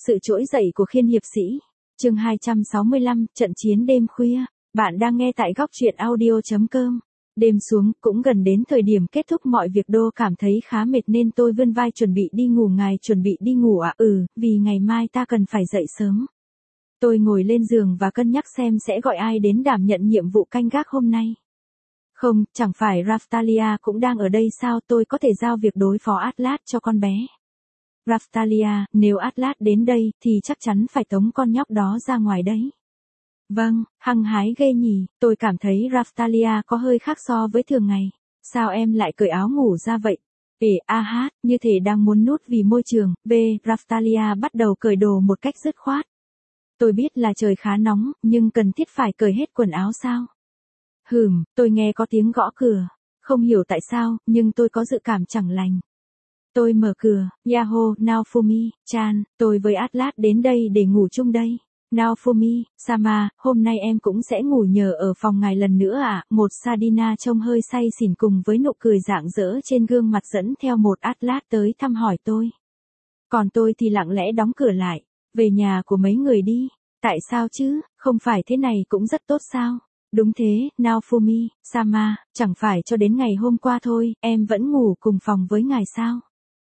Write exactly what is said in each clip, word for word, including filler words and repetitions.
Sự trỗi dậy của Khiên hiệp sĩ. Chương hai trăm sáu mươi lăm, trận chiến đêm khuya. Bạn đang nghe tại góc truyện audio chấm com. Đêm xuống, cũng gần đến thời điểm kết thúc mọi việc, Đô cảm thấy khá mệt nên tôi vươn vai chuẩn bị đi ngủ. Ngài chuẩn bị đi ngủ à? Ừ, vì ngày mai ta cần phải dậy sớm. Tôi ngồi lên giường và cân nhắc xem sẽ gọi ai đến đảm nhận nhiệm vụ canh gác hôm nay. Không, chẳng phải Raphtalia cũng đang ở đây sao? Tôi có thể giao việc đối phó Atlas cho con bé. Raphtalia, nếu Atlas đến đây thì chắc chắn phải tống con nhóc đó ra ngoài đấy. Vâng, hăng hái ghê nhỉ, tôi cảm thấy Raphtalia có hơi khác so với thường ngày. Sao em lại cởi áo ngủ ra vậy? Ê, a hát, như thể đang muốn nút vì môi trường. B, Raphtalia bắt đầu cởi đồ một cách dứt khoát. Tôi biết là trời khá nóng, nhưng cần thiết phải cởi hết quần áo sao? Hừm, tôi nghe có tiếng gõ cửa. Không hiểu tại sao, nhưng tôi có dự cảm chẳng lành. Tôi mở cửa. Yahoo, Naofumi, Chan, tôi với Atlas đến đây để ngủ chung đây. Naofumi, Sama, hôm nay em cũng sẽ ngủ nhờ ở phòng ngài lần nữa à? Một Sadina trông hơi say xỉn cùng với nụ cười rạng rỡ trên gương mặt dẫn theo một Atlas tới thăm hỏi tôi. Còn tôi thì lặng lẽ đóng cửa lại. Về nhà của mấy người đi. Tại sao chứ, không phải thế này cũng rất tốt sao? Đúng thế, Naofumi, Sama, chẳng phải cho đến ngày hôm qua thôi, em vẫn ngủ cùng phòng với ngài sao?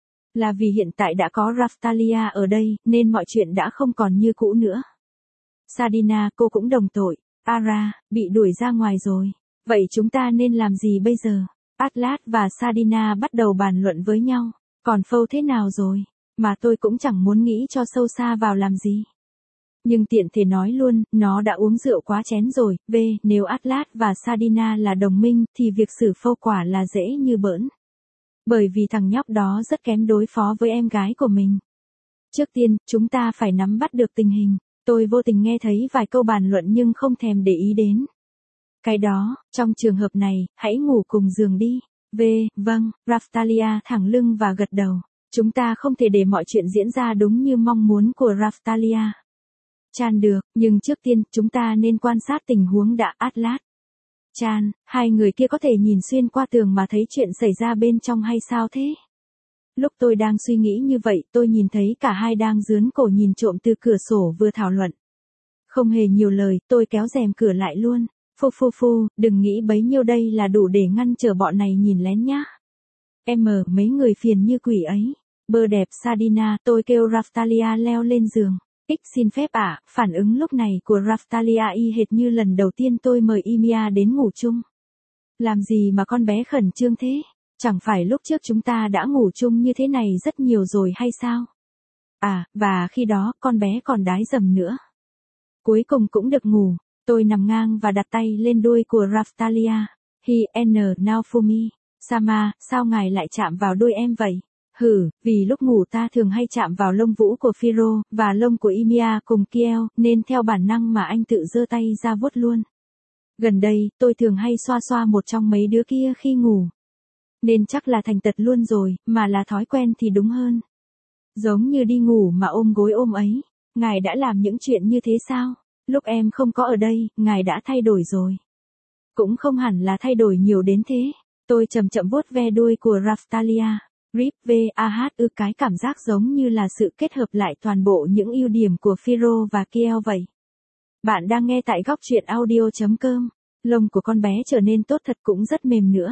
Là vì hiện tại đã có Raphtalia ở đây, nên mọi chuyện đã không còn như cũ nữa. Sadina, cô cũng đồng tội. Ara, bị đuổi ra ngoài rồi. Vậy chúng ta nên làm gì bây giờ? Atlas và Sadina bắt đầu bàn luận với nhau. Còn Phâu thế nào rồi? Mà tôi cũng chẳng muốn nghĩ cho sâu xa vào làm gì. Nhưng tiện thể nói luôn, nó đã uống rượu quá chén rồi. B, nếu Atlas và Sadina là đồng minh, thì việc xử Phâu quả là dễ như bỡn. Bởi vì thằng nhóc đó rất kém đối phó với em gái của mình. Trước tiên, chúng ta phải nắm bắt được tình hình. Tôi vô tình nghe thấy vài câu bàn luận nhưng không thèm để ý đến. Cái đó, trong trường hợp này, hãy ngủ cùng giường đi. V, vâng, Raphtalia thẳng lưng và gật đầu. Chúng ta không thể để mọi chuyện diễn ra đúng như mong muốn của Raphtalia. Chan được, nhưng trước tiên, chúng ta nên quan sát tình huống đã. Atlas. Chan, hai người kia có thể nhìn xuyên qua tường mà thấy chuyện xảy ra bên trong hay sao thế? Lúc tôi đang suy nghĩ như vậy, tôi nhìn thấy cả hai đang giương cổ nhìn trộm từ cửa sổ vừa thảo luận. Không hề nhiều lời, tôi kéo rèm cửa lại luôn. Phu phu phu, đừng nghĩ bấy nhiêu đây là đủ để ngăn trở bọn này nhìn lén nhá. Em mờ, mấy người phiền như quỷ ấy. Bơ đẹp Sadina, tôi kêu Raphtalia leo lên giường. X xin phép ạ, à, phản ứng lúc này của Raphtalia y hệt như lần đầu tiên tôi mời Ymia đến ngủ chung. Làm gì mà con bé khẩn trương thế? Chẳng phải lúc trước chúng ta đã ngủ chung như thế này rất nhiều rồi hay sao? À, và khi đó, con bé còn đái dầm nữa. Cuối cùng cũng được ngủ, tôi nằm ngang và đặt tay lên đuôi của Raphtalia. Hi, N, Naofumi, Sama, sao ngài lại chạm vào đuôi em vậy? Hử, vì lúc ngủ ta thường hay chạm vào lông vũ của Phiro, và lông của Ymia cùng Kiel, nên theo bản năng mà anh tự giơ tay ra vuốt luôn. Gần đây, tôi thường hay xoa xoa một trong mấy đứa kia khi ngủ. Nên chắc là thành tật luôn rồi, mà là thói quen thì đúng hơn. Giống như đi ngủ mà ôm gối ôm ấy. Ngài đã làm những chuyện như thế sao? Lúc em không có ở đây, ngài đã thay đổi rồi. Cũng không hẳn là thay đổi nhiều đến thế. Tôi chậm chậm vuốt ve đuôi của Raphtalia. Rip V A H ư cái cảm giác giống như là sự kết hợp lại toàn bộ những ưu điểm của Phiro và Kiel vậy. Bạn đang nghe tại góc truyện audio chấm com. Lông của con bé trở nên tốt thật cũng rất mềm nữa.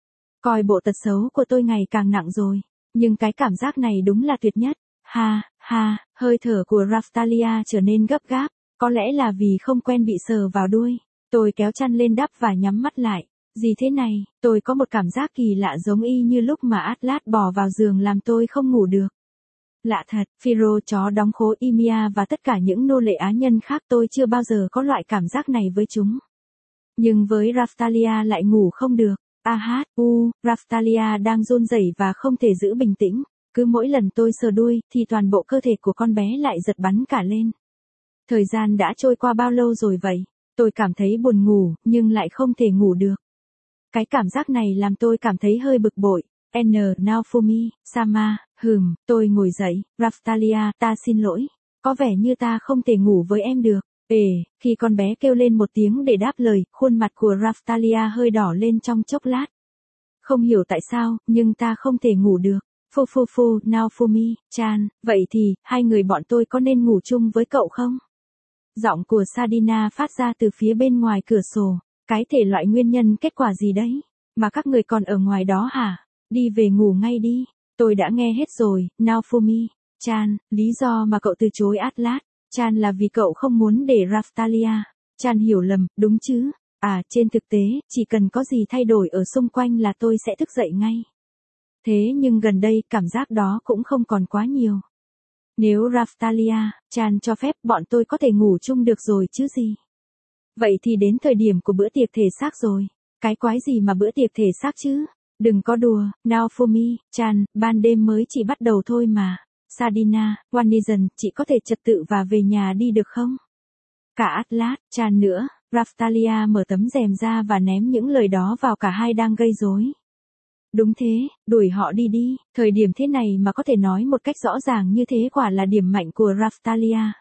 Coi bộ tật xấu của tôi ngày càng nặng rồi. Nhưng cái cảm giác này đúng là tuyệt nhất. Ha, ha, hơi thở của Raphtalia trở nên gấp gáp. Có lẽ là vì không quen bị sờ vào đuôi. Tôi kéo chăn lên đắp và nhắm mắt lại. Gì thế này, tôi có một cảm giác kỳ lạ giống y như lúc mà Atlas bò vào giường làm tôi không ngủ được. Lạ thật, Phiro chó đóng khố Ymia và tất cả những nô lệ á nhân khác tôi chưa bao giờ có loại cảm giác này với chúng. Nhưng với Raphtalia lại ngủ không được. A hát, u, Raphtalia đang run rẩy và không thể giữ bình tĩnh. Cứ mỗi lần tôi sờ đuôi, thì toàn bộ cơ thể của con bé lại giật bắn cả lên. Thời gian đã trôi qua bao lâu rồi vậy? Tôi cảm thấy buồn ngủ, nhưng lại không thể ngủ được. Cái cảm giác này làm tôi cảm thấy hơi bực bội. N, Naofumi, Sama, hừm, tôi ngồi dậy. Raphtalia, ta xin lỗi. Có vẻ như ta không thể ngủ với em được. Ê, khi con bé kêu lên một tiếng để đáp lời, khuôn mặt của Raphtalia hơi đỏ lên trong chốc lát. Không hiểu tại sao, nhưng ta không thể ngủ được. Phu phu phu, Naofumi, Chan, vậy thì, hai người bọn tôi có nên ngủ chung với cậu không? Giọng của Sadina phát ra từ phía bên ngoài cửa sổ. Cái thể loại nguyên nhân kết quả gì đấy? Mà các người còn ở ngoài đó hả? Đi về ngủ ngay đi. Tôi đã nghe hết rồi, Naofumi. Chan, lý do mà cậu từ chối Atlas. Chan là vì cậu không muốn để Raphtalia. Chan hiểu lầm, đúng chứ? À, trên thực tế, chỉ cần có gì thay đổi ở xung quanh là tôi sẽ thức dậy ngay. Thế nhưng gần đây cảm giác đó cũng không còn quá nhiều. Nếu Raphtalia, Chan cho phép bọn tôi có thể ngủ chung được rồi chứ gì. Vậy thì đến thời điểm của bữa tiệc thể xác rồi. Cái quái gì mà bữa tiệc thể xác chứ? Đừng có đùa, Naofumi, Chan, ban đêm mới chỉ bắt đầu thôi mà. Sadina, Wanizan, chị có thể trật tự và về nhà đi được không? Cả Atlas, Chan nữa, Raphtalia mở tấm rèm ra và ném những lời đó vào cả hai đang gây rối. Đúng thế, đuổi họ đi đi, thời điểm thế này mà có thể nói một cách rõ ràng như thế quả là điểm mạnh của Raphtalia.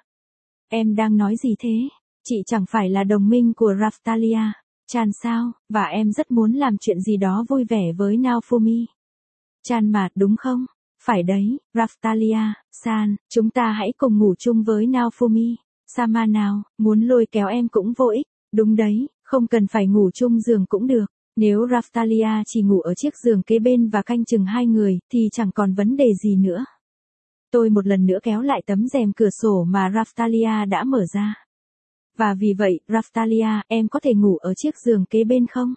Em đang nói gì thế? Chị chẳng phải là đồng minh của Raphtalia. Chan sao, và em rất muốn làm chuyện gì đó vui vẻ với Naofumi. Chan mà, đúng không? Phải đấy, Raphtalia, San, chúng ta hãy cùng ngủ chung với Naofumi. Sama nào, muốn lôi kéo em cũng vô ích. Đúng đấy, không cần phải ngủ chung giường cũng được. Nếu Raphtalia chỉ ngủ ở chiếc giường kế bên và canh chừng hai người, thì chẳng còn vấn đề gì nữa. Tôi một lần nữa kéo lại tấm rèm cửa sổ mà Raphtalia đã mở ra. Và vì vậy, Raphtalia, em có thể ngủ ở chiếc giường kế bên không?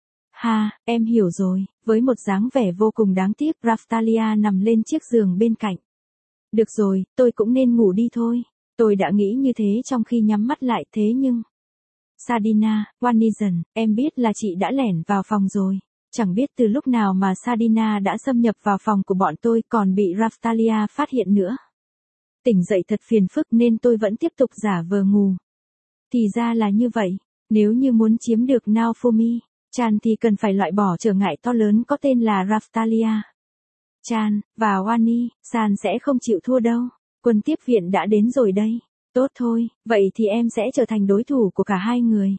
Ha, em hiểu rồi, với một dáng vẻ vô cùng đáng tiếc, Raphtalia nằm lên chiếc giường bên cạnh. Được rồi, tôi cũng nên ngủ đi thôi. Tôi đã nghĩ như thế trong khi nhắm mắt lại thế nhưng... Sadina, Wanizan, em biết là chị đã lẻn vào phòng rồi. Chẳng biết từ lúc nào mà Sadina đã xâm nhập vào phòng của bọn tôi còn bị Raphtalia phát hiện nữa. Tỉnh dậy thật phiền phức nên tôi vẫn tiếp tục giả vờ ngủ. Thì ra là như vậy, nếu như muốn chiếm được Naofumi, Chan thì cần phải loại bỏ trở ngại to lớn có tên là Raphtalia. Chan, và Wani, San sẽ không chịu thua đâu, quân tiếp viện đã đến rồi đây. Tốt thôi, vậy thì em sẽ trở thành đối thủ của cả hai người.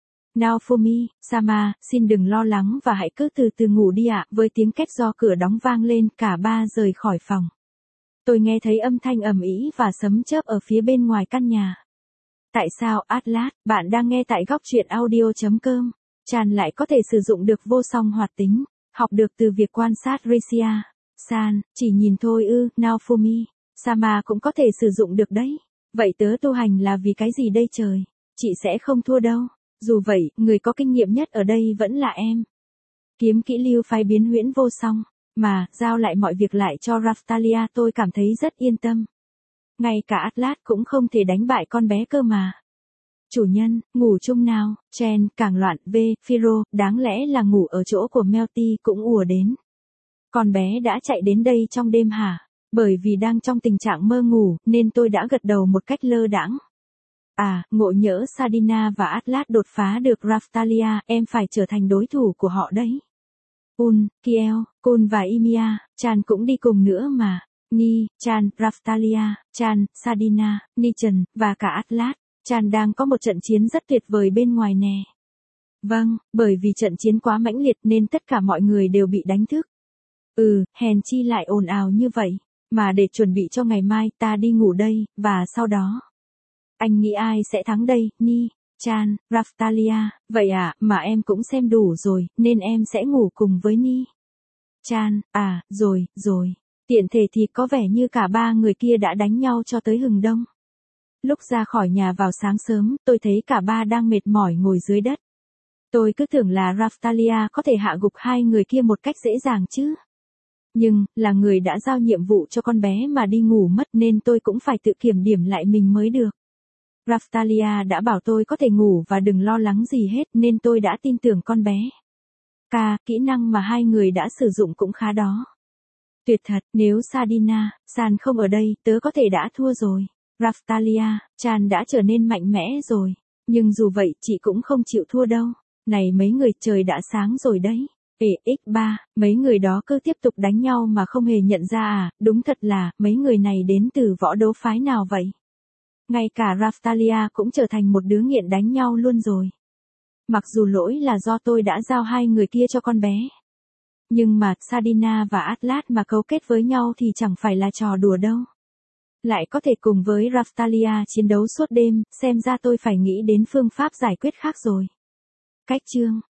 Naofumi, Sama, xin đừng lo lắng và hãy cứ từ từ ngủ đi ạ. Với tiếng két do cửa đóng vang lên, cả ba rời khỏi phòng. Tôi nghe thấy âm thanh ầm ĩ và sấm chớp ở phía bên ngoài căn nhà. Tại sao Atlas, bạn đang nghe tại góc truyện audio chấm com, Chan lại có thể sử dụng được vô song hoạt tính, học được từ việc quan sát Ricia. San, chỉ nhìn thôi ư, Naofumi, Sama cũng có thể sử dụng được đấy. Vậy tớ tu hành là vì cái gì đây trời? Chị sẽ không thua đâu. Dù vậy, người có kinh nghiệm nhất ở đây vẫn là em. Kiếm kỹ lưu phái biến huyễn vô song, mà, giao lại mọi việc lại cho Raphtalia tôi cảm thấy rất yên tâm. Ngay cả Atlas cũng không thể đánh bại con bé cơ mà. Chủ nhân, ngủ chung nào, Chen, càng loạn, V, Phiro, đáng lẽ là ngủ ở chỗ của Melty cũng ùa đến. Con bé đã chạy đến đây trong đêm hả? Bởi vì đang trong tình trạng mơ ngủ, nên tôi đã gật đầu một cách lơ đãng. À, ngộ nhỡ Sadina và Atlas đột phá được Raphtalia, em phải trở thành đối thủ của họ đấy. Un, Kiel, Kun và Ymia, Chan cũng đi cùng nữa mà. Ni, Chan, Raphtalia, Chan, Sadina, Nichan, và cả Atlas. Chan đang có một trận chiến rất tuyệt vời bên ngoài nè. Vâng, bởi vì trận chiến quá mãnh liệt nên tất cả mọi người đều bị đánh thức. Ừ, hèn chi lại ồn ào như vậy. Mà để chuẩn bị cho ngày mai ta đi ngủ đây, và sau đó. Anh nghĩ ai sẽ thắng đây, Ni, Chan, Raphtalia, vậy à, mà em cũng xem đủ rồi, nên em sẽ ngủ cùng với Ni. Chan, à, rồi, rồi. Tiện thể thì có vẻ như cả ba người kia đã đánh nhau cho tới hừng đông. Lúc ra khỏi nhà vào sáng sớm, tôi thấy cả ba đang mệt mỏi ngồi dưới đất. Tôi cứ tưởng là Raphtalia có thể hạ gục hai người kia một cách dễ dàng chứ. Nhưng, là người đã giao nhiệm vụ cho con bé mà đi ngủ mất nên tôi cũng phải tự kiểm điểm lại mình mới được. Raphtalia đã bảo tôi có thể ngủ và đừng lo lắng gì hết nên tôi đã tin tưởng con bé. Ca, kỹ năng mà hai người đã sử dụng cũng khá đó. Tuyệt thật, nếu Sadina, San không ở đây, tớ có thể đã thua rồi. Raphtalia, Chan đã trở nên mạnh mẽ rồi. Nhưng dù vậy, chị cũng không chịu thua đâu. Này mấy người, trời đã sáng rồi đấy. Ê, ích ba, mấy người đó cứ tiếp tục đánh nhau mà không hề nhận ra à, đúng thật là, mấy người này đến từ võ đấu phái nào vậy? Ngay cả Raphtalia cũng trở thành một đứa nghiện đánh nhau luôn rồi. Mặc dù lỗi là do tôi đã giao hai người kia cho con bé. Nhưng mà, Sardina và Atlas mà cấu kết với nhau thì chẳng phải là trò đùa đâu. Lại có thể cùng với Raftalia chiến đấu suốt đêm, xem ra tôi phải nghĩ đến phương pháp giải quyết khác rồi. Cách chương